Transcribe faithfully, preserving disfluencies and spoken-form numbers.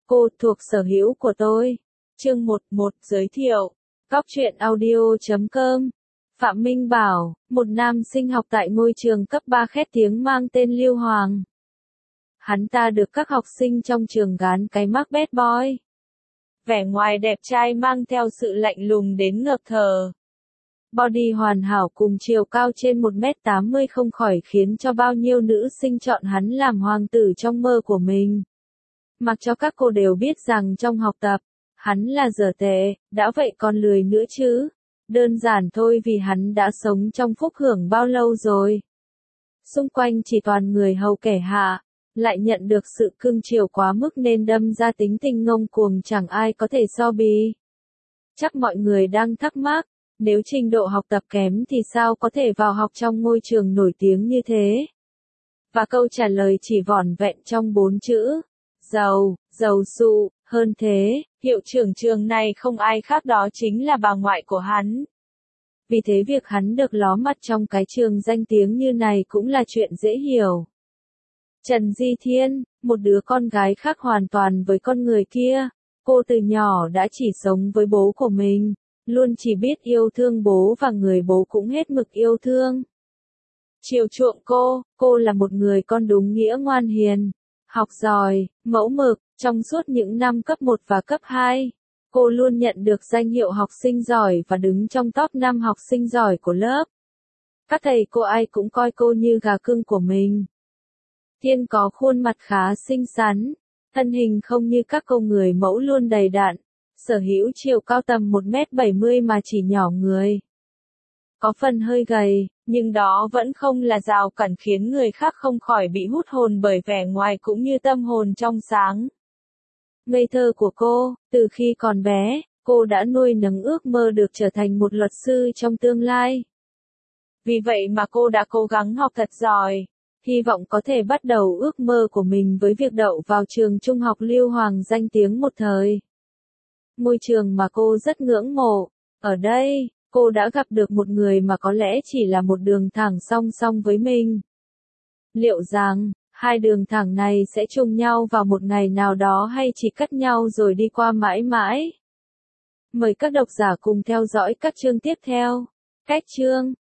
Cô thuộc sở hữu của tôi. Chương một một giới thiệu. Cóc truyện audio chấm com. Phạm Minh Bảo, một nam sinh học tại ngôi trường cấp ba khét tiếng mang tên Lưu Hoàng. Hắn ta được các học sinh trong trường gán cái mác bad boy. Vẻ ngoài đẹp trai mang theo sự lạnh lùng đến ngợp thở. Body hoàn hảo cùng chiều cao trên một mét tám mươi không khỏi khiến cho bao nhiêu nữ sinh chọn hắn làm hoàng tử trong mơ của mình. Mặc cho các cô đều biết rằng trong học tập, hắn là dở tệ, đã vậy còn lười nữa chứ. Đơn giản thôi vì hắn đã sống trong phúc hưởng bao lâu rồi. Xung quanh chỉ toàn người hầu kẻ hạ, lại nhận được sự cưng chiều quá mức nên đâm ra tính tình ngông cuồng chẳng ai có thể so bì. Chắc mọi người đang thắc mắc, nếu trình độ học tập kém thì sao có thể vào học trong ngôi trường nổi tiếng như thế? Và câu trả lời chỉ vỏn vẹn trong bốn chữ. Giàu, giàu sụ, hơn thế, hiệu trưởng trường này không ai khác đó chính là bà ngoại của hắn. Vì thế việc hắn được ló mặt trong cái trường danh tiếng như này cũng là chuyện dễ hiểu. Trần Di Thiên, một đứa con gái khác hoàn toàn với con người kia, cô từ nhỏ đã chỉ sống với bố của mình, luôn chỉ biết yêu thương bố và người bố cũng hết mực yêu thương. Chiều chuộng cô, cô là một người con đúng nghĩa ngoan hiền, học giỏi, mẫu mực, trong suốt những năm cấp một và cấp hai. Cô luôn nhận được danh hiệu học sinh giỏi và đứng trong top năm học sinh giỏi của lớp. Các thầy cô ai cũng coi cô như gà cưng của mình. Thiên có khuôn mặt khá xinh xắn, thân hình không như các cô người mẫu luôn đầy đặn, sở hữu chiều cao tầm một mét bảy mươi mà chỉ nhỏ người. Có phần hơi gầy, nhưng đó vẫn không là rào cản khiến người khác không khỏi bị hút hồn bởi vẻ ngoài cũng như tâm hồn trong sáng. Ngây thơ của cô, từ khi còn bé, cô đã nuôi nấng ước mơ được trở thành một luật sư trong tương lai. Vì vậy mà cô đã cố gắng học thật giỏi, hy vọng có thể bắt đầu ước mơ của mình với việc đậu vào trường trung học Lưu Hoàng danh tiếng một thời. Ngôi trường mà cô rất ngưỡng mộ, ở đây, cô đã gặp được một người mà có lẽ chỉ là một đường thẳng song song với mình. Liệu rằng, hai đường thẳng này sẽ trùng nhau vào một ngày nào đó hay chỉ cắt nhau rồi đi qua mãi mãi? Mời các độc giả cùng theo dõi các chương tiếp theo. Cách chương